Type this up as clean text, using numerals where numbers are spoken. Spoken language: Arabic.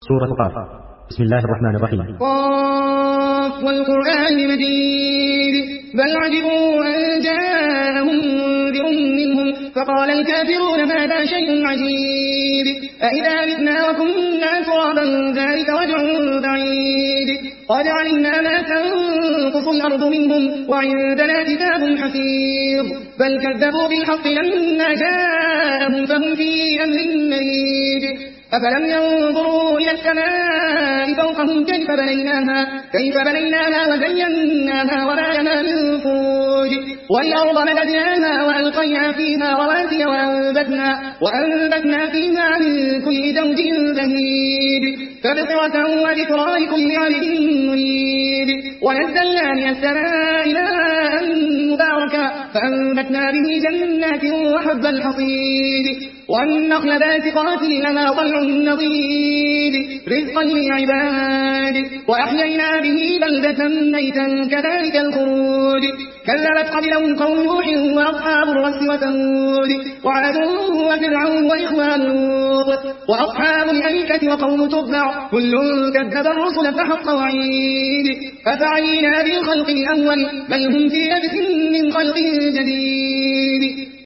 سورة قاف. بسم الله الرحمن الرحيم. قاف والقرآن المجيد بل عجبوا أن جاءهم منذر منهم فقال الكافرون هذا شيء عجيب أإذا متنا وكنا ترابا ذلك رجع بعيد قد علمنا ما تنقص الأرض منهم وعندنا كتاب حفيظ بل كذبوا بالحق لما جاءهم فهم في أمر مريد أفلم ينظروا إلى السماء فوقهم كيف بنيناها وزيناها وما لها من فروج والأرض مددناها وألقينا فيها رواسي وأنبتنا فيها من كل زوج بهيج تبصرة وذكرى لكل عبد منيب ونزلنا من السماء ماء مباركا فأنبتنا به جنات وحب الحصيد والنخل باسقات لها طلع نضيد رزقا للعباد وأحيينا به بلدة ميتا كذلك الخروج كذبت قبلهم قوم نوح وأصحاب الرس وثمود وعاد وفرعون وإخوان لوط وأصحاب الأيكة وقوم تبع كل كذب الرسل فحق وعيد أفعينا بالخلق الأول بل هم في لبس من خلق جديد